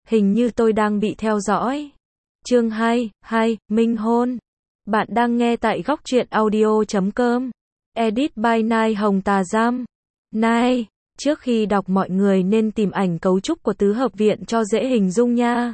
Hình như tôi đang bị theo dõi. Chương 2, Minh hôn. Bạn đang nghe tại góc truyện audio.com. Edit by Nai Hồng Tà Giam. Nai, trước khi đọc mọi người nên tìm ảnh cấu trúc của tứ hợp viện cho dễ hình dung nha.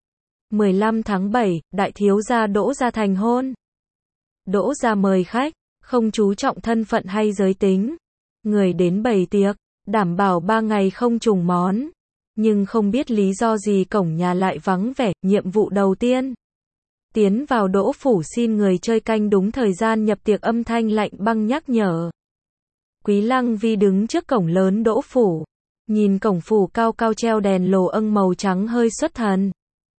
15 tháng 7, đại thiếu gia Đỗ Gia thành hôn. Đỗ Gia mời khách, không chú trọng thân phận hay giới tính. Người đến bày tiệc, đảm bảo 3 ngày không trùng món. Nhưng không biết lý do gì cổng nhà lại vắng vẻ. Nhiệm vụ đầu tiên, tiến vào Đỗ phủ xin người chơi canh đúng thời gian nhập tiệc, âm thanh lạnh băng nhắc nhở. Quý Lăng Vi đứng trước cổng lớn Đỗ phủ, nhìn cổng phủ cao cao treo đèn lồ âng màu trắng hơi xuất thần.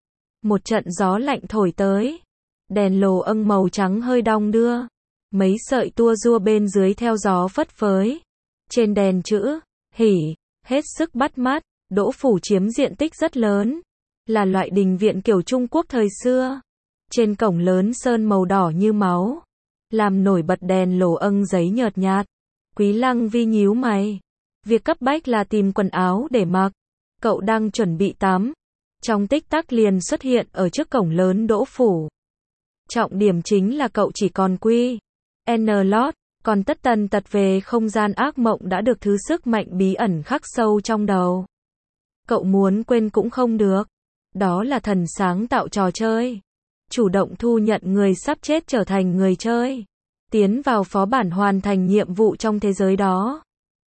Một trận gió lạnh thổi tới, đèn lồ âng màu trắng hơi đong đưa, mấy sợi tua rua bên dưới theo gió phất phới. Trên đèn chữ hỉ hết sức bắt mắt. Đỗ phủ chiếm diện tích rất lớn, là loại đình viện kiểu Trung Quốc thời xưa. Trên cổng lớn sơn màu đỏ như máu, làm nổi bật đèn lồ âng giấy nhợt nhạt. Quý Lăng Vi nhíu mày. Việc cấp bách là tìm quần áo để mặc. Cậu đang chuẩn bị tắm, trong tích tắc liền xuất hiện ở trước cổng lớn Đỗ phủ. Trọng điểm chính là cậu chỉ còn quy N lót, còn tất tần tật về không gian ác mộng đã được thứ sức mạnh bí ẩn khắc sâu trong đầu. Cậu muốn quên cũng không được. Đó là thần sáng tạo trò chơi. Chủ động thu nhận người sắp chết trở thành người chơi. Tiến vào phó bản hoàn thành nhiệm vụ trong thế giới đó.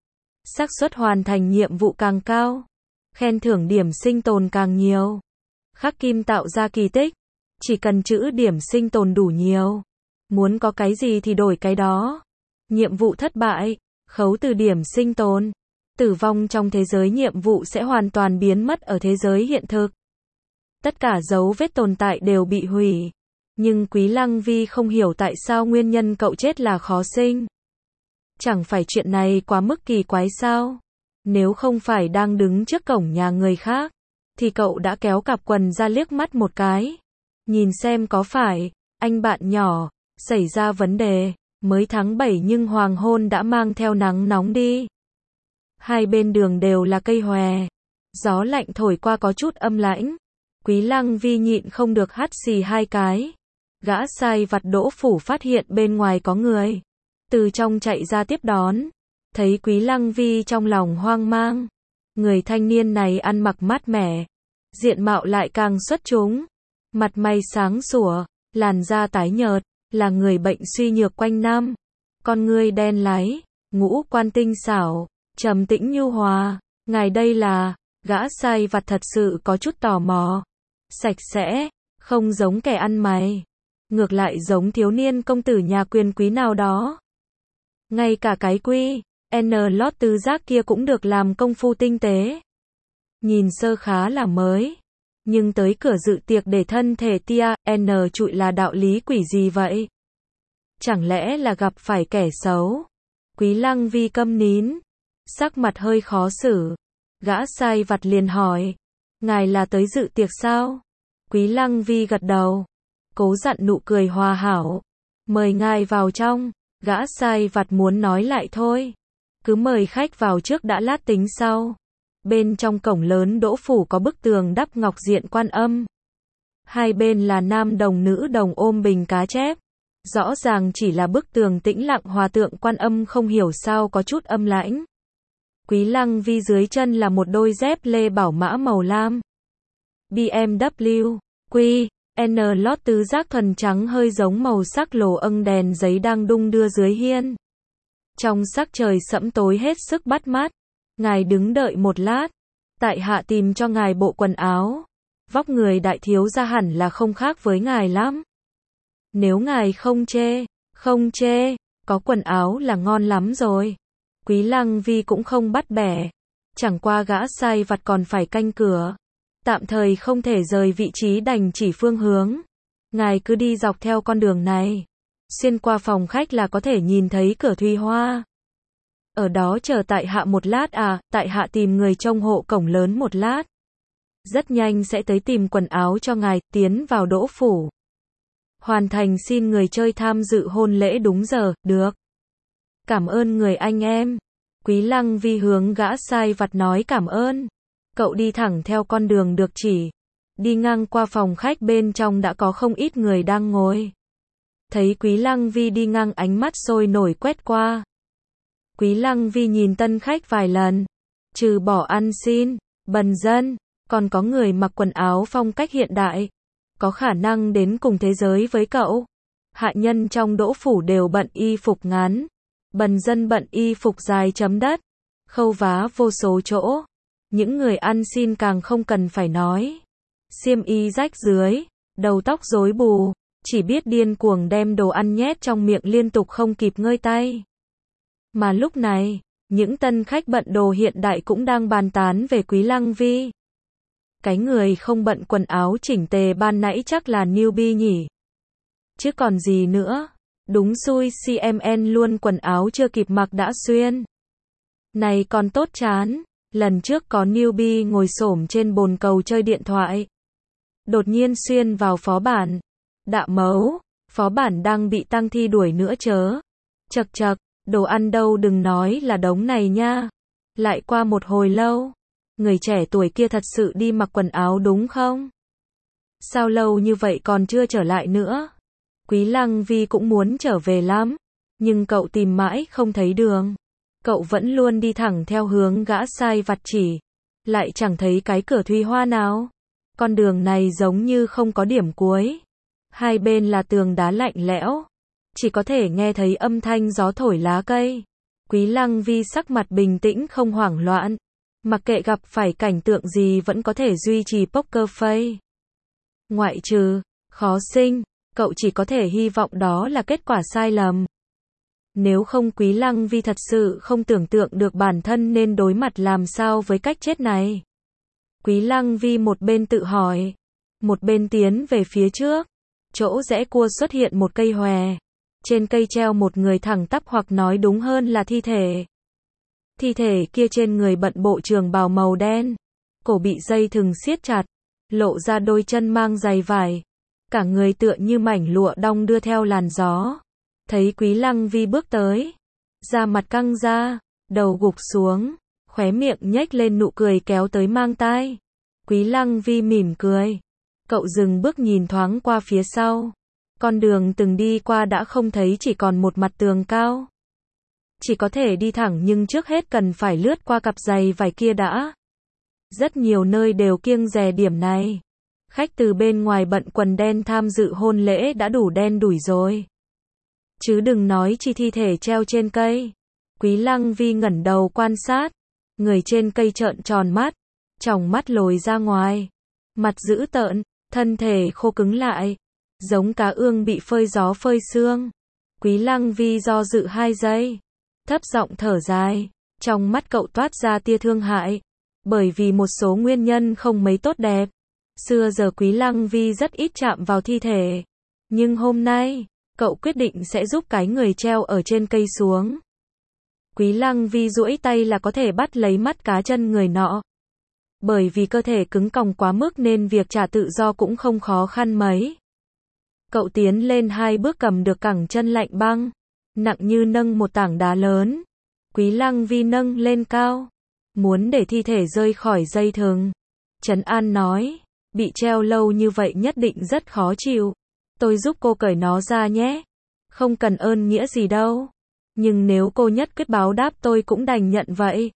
Xác suất hoàn thành nhiệm vụ càng cao, khen thưởng điểm sinh tồn càng nhiều. Khắc kim tạo ra kỳ tích. Chỉ cần chữ điểm sinh tồn đủ nhiều, muốn có cái gì thì đổi cái đó. Nhiệm vụ thất bại, khấu từ điểm sinh tồn. Tử vong trong thế giới nhiệm vụ sẽ hoàn toàn biến mất ở thế giới hiện thực. Tất cả dấu vết tồn tại đều bị hủy. Nhưng Quý Lăng Vi không hiểu tại sao nguyên nhân cậu chết là khó sinh. Chẳng phải chuyện này quá mức kỳ quái sao? Nếu không phải đang đứng trước cổng nhà người khác, thì cậu đã kéo cặp quần ra liếc mắt một cái. Nhìn xem có phải anh bạn nhỏ xảy ra vấn đề. Mới tháng 7 nhưng hoàng hôn đã mang theo nắng nóng đi. Hai bên đường đều là cây hòe. Gió lạnh thổi qua có chút âm lãnh. Quý Lăng Vi nhịn không được hắt xì hai cái. Gã sai vặt Đỗ phủ phát hiện bên ngoài có người, từ trong chạy ra tiếp đón. Thấy Quý Lăng Vi trong lòng hoang mang. Người thanh niên này ăn mặc mát mẻ, diện mạo lại càng xuất chúng. Mặt mày sáng sủa, làn da tái nhợt, là người bệnh suy nhược quanh năm. Con ngươi đen láy, ngũ quan tinh xảo, trầm tĩnh nhu hòa. Ngài đây là? Gã sai vặt thật sự có chút tò mò. Sạch sẽ, không giống kẻ ăn mày. Ngược lại giống thiếu niên công tử nhà quyền quý nào đó. Ngay cả cái quy N lót tứ giác kia cũng được làm công phu tinh tế. Nhìn sơ khá là mới. Nhưng tới cửa dự tiệc để thân thể tia N trụi là đạo lý quỷ gì vậy? Chẳng lẽ là gặp phải kẻ xấu? Quý Lăng Vi câm nín, sắc mặt hơi khó xử. Gã sai vặt liền hỏi, ngài là tới dự tiệc sao? Quý Lăng Vi gật đầu, cố dặn nụ cười hòa hảo. Mời ngài vào trong. Gã sai vặt muốn nói lại thôi. Cứ mời khách vào trước đã, lát tính sau. Bên trong cổng lớn Đỗ phủ có bức tường đắp ngọc diện Quan Âm. Hai bên là nam đồng nữ đồng ôm bình cá chép. Rõ ràng chỉ là bức tường tĩnh lặng, hòa tượng Quan Âm không hiểu sao có chút âm lãnh. Quý Lăng Vi dưới chân là một đôi dép lê bảo mã màu lam. BMW, Q, N lót tứ giác thuần trắng hơi giống màu sắc lồ âng, đèn giấy đang đung đưa dưới hiên. Trong sắc trời sẫm tối hết sức bắt mắt. Ngài đứng đợi một lát, tại hạ tìm cho ngài bộ quần áo. Vóc người đại thiếu gia hẳn là không khác với ngài lắm. Nếu ngài không chê, có quần áo là ngon lắm rồi. Quý Lăng Vi cũng không bắt bẻ. Chẳng qua gã sai vặt còn phải canh cửa. Tạm thời không thể rời vị trí, đành chỉ phương hướng. Ngài cứ đi dọc theo con đường này. Xuyên qua phòng khách là có thể nhìn thấy cửa Thùy Hoa. Ở đó chờ tại hạ một lát à, tại hạ tìm người trông hộ cổng lớn một lát. Rất nhanh sẽ tới tìm quần áo cho ngài. Tiến vào Đỗ phủ. Hoàn thành xin người chơi tham dự hôn lễ đúng giờ, được. Cảm ơn người anh em. Quý Lăng Vi hướng gã sai vặt nói cảm ơn. Cậu đi thẳng theo con đường được chỉ. Đi ngang qua phòng khách bên trong đã có không ít người đang ngồi. Thấy Quý Lăng Vi đi ngang, ánh mắt sôi nổi quét qua. Quý Lăng Vi nhìn tân khách vài lần. Trừ bỏ ăn xin, bần dân, còn có người mặc quần áo phong cách hiện đại. Có khả năng đến cùng thế giới với cậu. Hạ nhân trong đỗ phủ đều bận y phục ngắn. Bần dân bận y phục dài chấm đất. Khâu vá vô số chỗ. Những người ăn xin càng không cần phải nói. Xiêm y rách dưới, đầu tóc rối bù, chỉ biết điên cuồng đem đồ ăn nhét trong miệng liên tục không kịp ngơi tay. Mà lúc này, những tân khách bận đồ hiện đại cũng đang bàn tán về Quý Lăng Vi. Cái người không bận quần áo chỉnh tề ban nãy chắc là newbie nhỉ. Chứ còn gì nữa, đúng xui CMN luôn quần áo chưa kịp mặc đã xuyên. Này còn tốt chán, lần trước có newbie ngồi xổm trên bồn cầu chơi điện thoại. Đột nhiên xuyên vào phó bản. Đạ mấu, phó bản đang bị tăng thi đuổi nữa chớ. Chậc chậc, đồ ăn đâu đừng nói là đống này nha. Lại qua một hồi lâu, người trẻ tuổi kia thật sự đi mặc quần áo đúng không? Sao lâu như vậy còn chưa trở lại nữa? Quý Lăng Vi cũng muốn trở về lắm, nhưng cậu tìm mãi không thấy đường. Cậu vẫn luôn đi thẳng theo hướng gã sai vặt chỉ, lại chẳng thấy cái cửa thủy hoa nào. Con đường này giống như không có điểm cuối. Hai bên là tường đá lạnh lẽo, chỉ có thể nghe thấy âm thanh gió thổi lá cây. Quý Lăng Vi sắc mặt bình tĩnh không hoảng loạn, mặc kệ gặp phải cảnh tượng gì vẫn có thể duy trì poker face. Ngoại trừ khó sinh, cậu chỉ có thể hy vọng đó là kết quả sai lầm. Nếu không Quý Lăng Vi thật sự không tưởng tượng được bản thân nên đối mặt làm sao với cách chết này. Quý Lăng Vi một bên tự hỏi, một bên tiến về phía trước. Chỗ rẽ cua xuất hiện một cây hòe. Trên cây treo một người thẳng tắp, hoặc nói đúng hơn là thi thể. Thi thể kia trên người bận bộ trường bào màu đen, cổ bị dây thừng siết chặt, lộ ra đôi chân mang giày vải. Cả người tựa như mảnh lụa đong đưa theo làn gió. Thấy Quý Lăng Vi bước tới, da mặt căng ra, đầu gục xuống, khóe miệng nhếch lên nụ cười kéo tới mang tai. Quý Lăng Vi mỉm cười. Cậu dừng bước nhìn thoáng qua phía sau. Con đường từng đi qua đã không thấy, chỉ còn một mặt tường cao. Chỉ có thể đi thẳng, nhưng trước hết cần phải lướt qua cặp giày vải kia đã. Rất nhiều nơi đều kiêng dè điểm này. Khách từ bên ngoài bận quần đen tham dự hôn lễ đã đủ đen đủi rồi. Chứ đừng nói chi thi thể treo trên cây. Quý Lăng Vi ngẩng đầu quan sát. Người trên cây trợn tròn mắt, tròng mắt lồi ra ngoài. Mặt dữ tợn, thân thể khô cứng lại, giống cá ương bị phơi gió phơi sương. Quý Lăng Vi do dự 2 giây, thấp giọng thở dài. Trong mắt cậu toát ra tia thương hại, bởi vì một số nguyên nhân không mấy tốt đẹp. Xưa giờ Quý Lăng Vi rất ít chạm vào thi thể, nhưng hôm nay, cậu quyết định sẽ giúp cái người treo ở trên cây xuống. Quý Lăng Vi duỗi tay là có thể bắt lấy mắt cá chân người nọ. Bởi vì cơ thể cứng còng quá mức nên việc trả tự do cũng không khó khăn mấy. Cậu tiến lên 2 bước, cầm được cẳng chân lạnh băng, nặng như nâng một tảng đá lớn. Quý Lăng Vi nâng lên cao, muốn để thi thể rơi khỏi dây thừng. Trấn an nói, bị treo lâu như vậy nhất định rất khó chịu. Tôi giúp cô cởi nó ra nhé. Không cần ơn nghĩa gì đâu. Nhưng nếu cô nhất quyết báo đáp tôi cũng đành nhận vậy.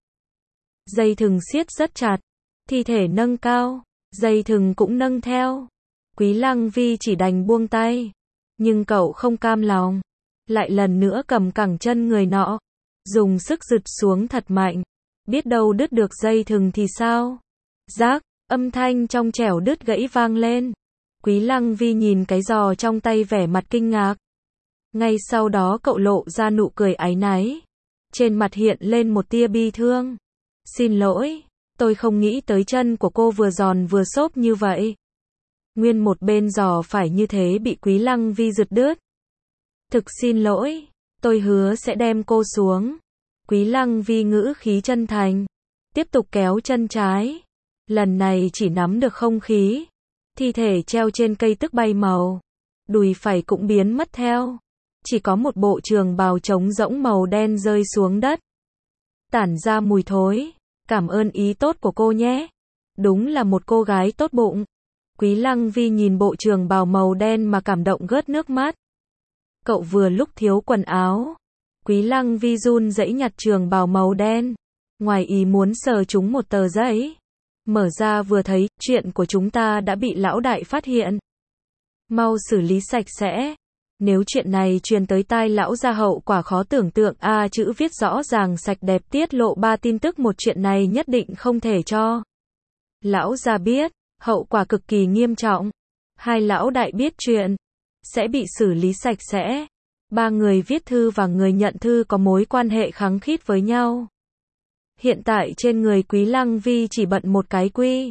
Dây thừng siết rất chặt. Thi thể nâng cao, dây thừng cũng nâng theo. Quý Lăng Vi chỉ đành buông tay. Nhưng cậu không cam lòng. Lại lần nữa cầm cẳng chân người nọ, dùng sức giật xuống thật mạnh. Biết đâu đứt được dây thừng thì sao? Rác, âm thanh trong trẻo đứt gãy vang lên. Quý Lăng Vi nhìn cái giò trong tay vẻ mặt kinh ngạc. Ngay sau đó cậu lộ ra nụ cười áy náy. Trên mặt hiện lên một tia bi thương. Xin lỗi, tôi không nghĩ tới chân của cô vừa giòn vừa xốp như vậy. Nguyên một bên giò phải như thế bị Quý Lăng Vi giật đứt. Thực xin lỗi, tôi hứa sẽ đem cô xuống. Quý Lăng Vi ngữ khí chân thành, tiếp tục kéo chân trái. Lần này chỉ nắm được không khí. Thi thể treo trên cây tức bay màu. Đùi phải cũng biến mất theo. Chỉ có một bộ trường bào trống rỗng màu đen rơi xuống đất. Tản ra mùi thối. Cảm ơn ý tốt của cô nhé. Đúng là một cô gái tốt bụng. Quý Lăng Vi nhìn bộ trường bào màu đen mà cảm động rớt nước mắt. Cậu vừa lúc thiếu quần áo. Quý Lăng Vi run rẩy nhặt trường bào màu đen. Ngoài ý muốn sờ trúng một tờ giấy. Mở ra vừa thấy, chuyện của chúng ta đã bị lão đại phát hiện. Mau xử lý sạch sẽ. Nếu chuyện này truyền tới tai lão gia hậu quả khó tưởng tượng. Chữ viết rõ ràng sạch đẹp tiết lộ 3 tin tức, một chuyện này nhất định không thể cho lão gia biết, hậu quả cực kỳ nghiêm trọng. 2 lão đại biết chuyện, sẽ bị xử lý sạch sẽ. 3 người viết thư và người nhận thư có mối quan hệ khăng khít với nhau. Hiện tại trên người Quý Lăng Vi chỉ bận một cái quy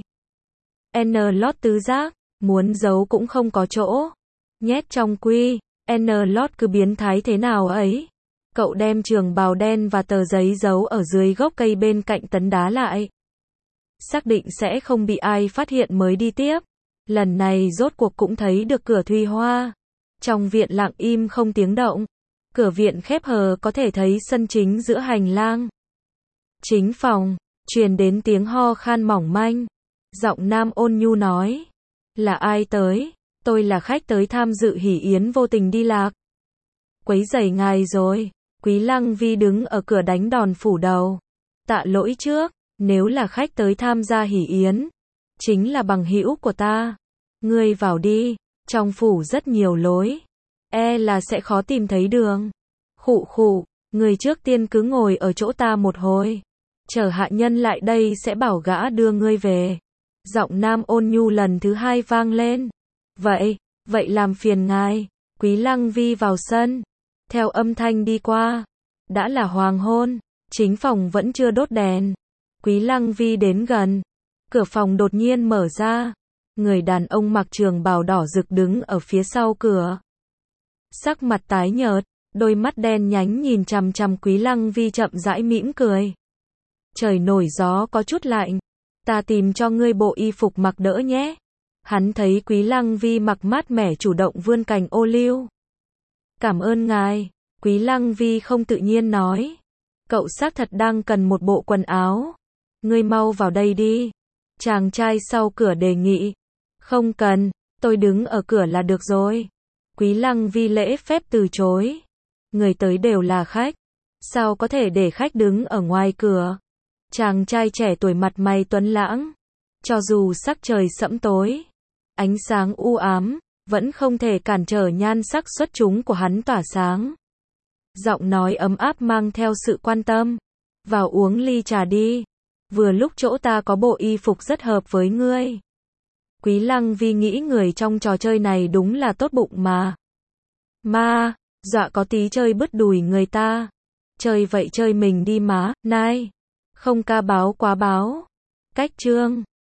N lót tứ giác, muốn giấu cũng không có chỗ. Nhét trong quy N lót cứ biến thái thế nào ấy. Cậu đem trường bào đen và tờ giấy giấu ở dưới gốc cây bên cạnh tấn đá lại. Xác định sẽ không bị ai phát hiện mới đi tiếp. Lần này rốt cuộc cũng thấy được cửa Thùy Hoa. Trong viện lặng im không tiếng động. Cửa viện khép hờ có thể thấy sân chính giữa hành lang. Chính phòng, truyền đến tiếng ho khan mỏng manh. Giọng nam ôn nhu nói. Là ai tới? Tôi là khách tới tham dự hỷ yến vô tình đi lạc. Quấy rầy ngài rồi. Quý Lăng Vi đứng ở cửa đánh đòn phủ đầu. Tạ lỗi trước, nếu là khách tới tham gia hỷ yến, chính là bằng hữu của ta. Ngươi vào đi, trong phủ rất nhiều lối. Là sẽ khó tìm thấy đường. Khụ khụ, người trước tiên cứ ngồi ở chỗ ta một hồi. Chờ hạ nhân lại đây sẽ bảo gã đưa ngươi về. Giọng nam ôn nhu lần thứ 2 vang lên. Vậy làm phiền ngài. Quý Lăng Vi vào sân. Theo âm thanh đi qua. Đã là hoàng hôn. Chính phòng vẫn chưa đốt đèn. Quý Lăng Vi đến gần. Cửa phòng đột nhiên mở ra. Người đàn ông mặc trường bào đỏ rực đứng ở phía sau cửa. Sắc mặt tái nhợt. Đôi mắt đen nhánh nhìn chằm chằm Quý Lăng Vi chậm rãi mỉm cười. Trời nổi gió có chút lạnh. Ta tìm cho ngươi bộ y phục mặc đỡ nhé. Hắn thấy Quý Lăng Vi mặc mát mẻ chủ động vươn cành ô liu. Cảm ơn ngài. Quý Lăng Vi không tự nhiên nói. Cậu xác thật đang cần một bộ quần áo. Ngươi mau vào đây đi. Chàng trai sau cửa đề nghị. Không cần, tôi đứng ở cửa là được rồi. Quý Lăng Vi lễ phép từ chối. Người tới đều là khách. Sao có thể để khách đứng ở ngoài cửa? Chàng trai trẻ tuổi mặt mày tuấn lãng. Cho dù sắc trời sẫm tối, ánh sáng u ám, vẫn không thể cản trở nhan sắc xuất chúng của hắn tỏa sáng. Giọng nói ấm áp mang theo sự quan tâm. Vào uống ly trà đi. Vừa lúc chỗ ta có bộ y phục rất hợp với ngươi. Quý Lăng Vi nghĩ người trong trò chơi này đúng là tốt bụng mà. Dọa có tí chơi bứt đùi người ta. Chơi vậy chơi mình đi má, nai. Không ca báo quá báo. Cách chương